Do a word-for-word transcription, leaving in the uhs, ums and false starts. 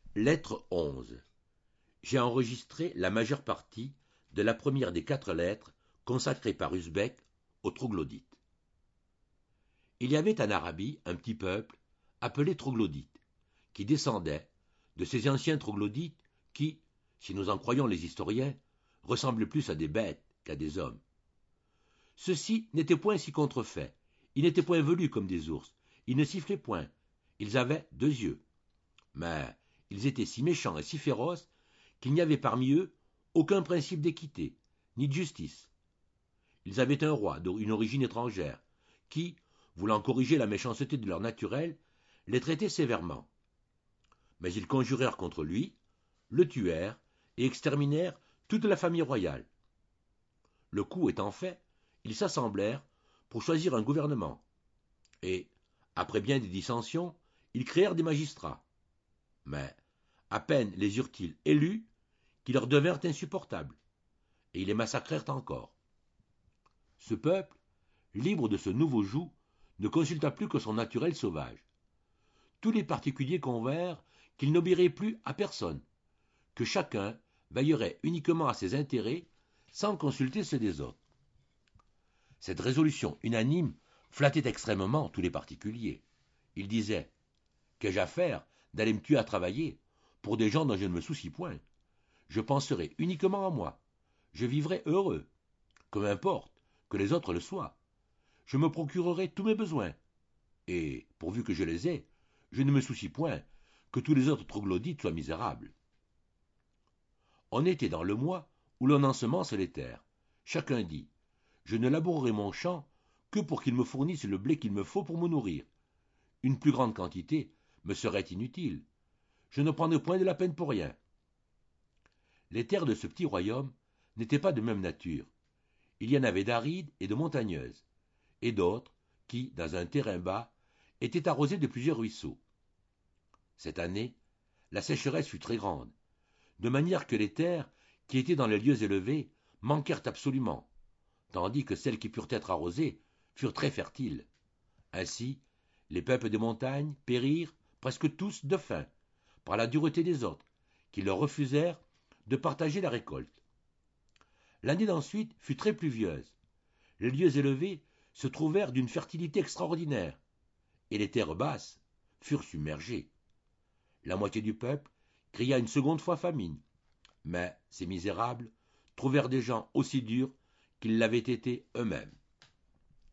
Lettre onze. J'ai enregistré la majeure partie de la première des quatre lettres consacrées par Usbek aux troglodytes. Il y avait en Arabie un petit peuple appelé troglodytes, qui descendait de ces anciens troglodytes qui, si nous en croyons les historiens, ressemblaient plus à des bêtes qu'à des hommes. Ceux-ci n'étaient point si contrefaits, ils n'étaient point velus comme des ours, ils ne sifflaient point, ils avaient deux yeux. Mais ils étaient si méchants et si féroces qu'il n'y avait parmi eux aucun principe d'équité, ni de justice. Ils avaient un roi d'une origine étrangère, qui, voulant corriger la méchanceté de leur naturel, les traitait sévèrement. Mais ils conjurèrent contre lui, le tuèrent et exterminèrent toute la famille royale. Le coup étant fait, ils s'assemblèrent pour choisir un gouvernement, et, après bien des dissensions, ils créèrent des magistrats. Mais à peine les eurent-ils élus qu'ils leur devinrent insupportables, et ils les massacrèrent encore. Ce peuple, libre de ce nouveau joug, ne consulta plus que son naturel sauvage. Tous les particuliers convinrent qu'il n'obéirait plus à personne, que chacun veillerait uniquement à ses intérêts sans consulter ceux des autres. Cette résolution unanime flattait extrêmement tous les particuliers. Ils disaient « Qu'ai-je à faire d'aller me tuer à travailler pour des gens dont je ne me soucie point? Je penserai uniquement à moi. Je vivrai heureux. Que m'importe que les autres le soient. Je me procurerai tous mes besoins. Et, pourvu que je les ai, je ne me soucie point que tous les autres troglodytes soient misérables. » On était dans le mois où l'on ensemence les terres. Chacun dit « Je ne labourerai mon champ que pour qu'il me fournisse le blé qu'il me faut pour me nourrir. Une plus grande quantité me serait inutile. Je ne prendrai point de la peine pour rien. » Les terres de ce petit royaume n'étaient pas de même nature. Il y en avait d'arides et de montagneuses, et d'autres qui, dans un terrain bas, étaient arrosées de plusieurs ruisseaux. Cette année, la sécheresse fut très grande, de manière que les terres qui étaient dans les lieux élevés manquèrent absolument, tandis que celles qui purent être arrosées furent très fertiles. Ainsi, les peuples des montagnes périrent presque tous de faim, par la dureté des autres, qui leur refusèrent de partager la récolte. L'année d'ensuite fut très pluvieuse. Les lieux élevés se trouvèrent d'une fertilité extraordinaire, et les terres basses furent submergées. La moitié du peuple cria une seconde fois famine, mais ces misérables trouvèrent des gens aussi durs qu'ils l'avaient été eux-mêmes.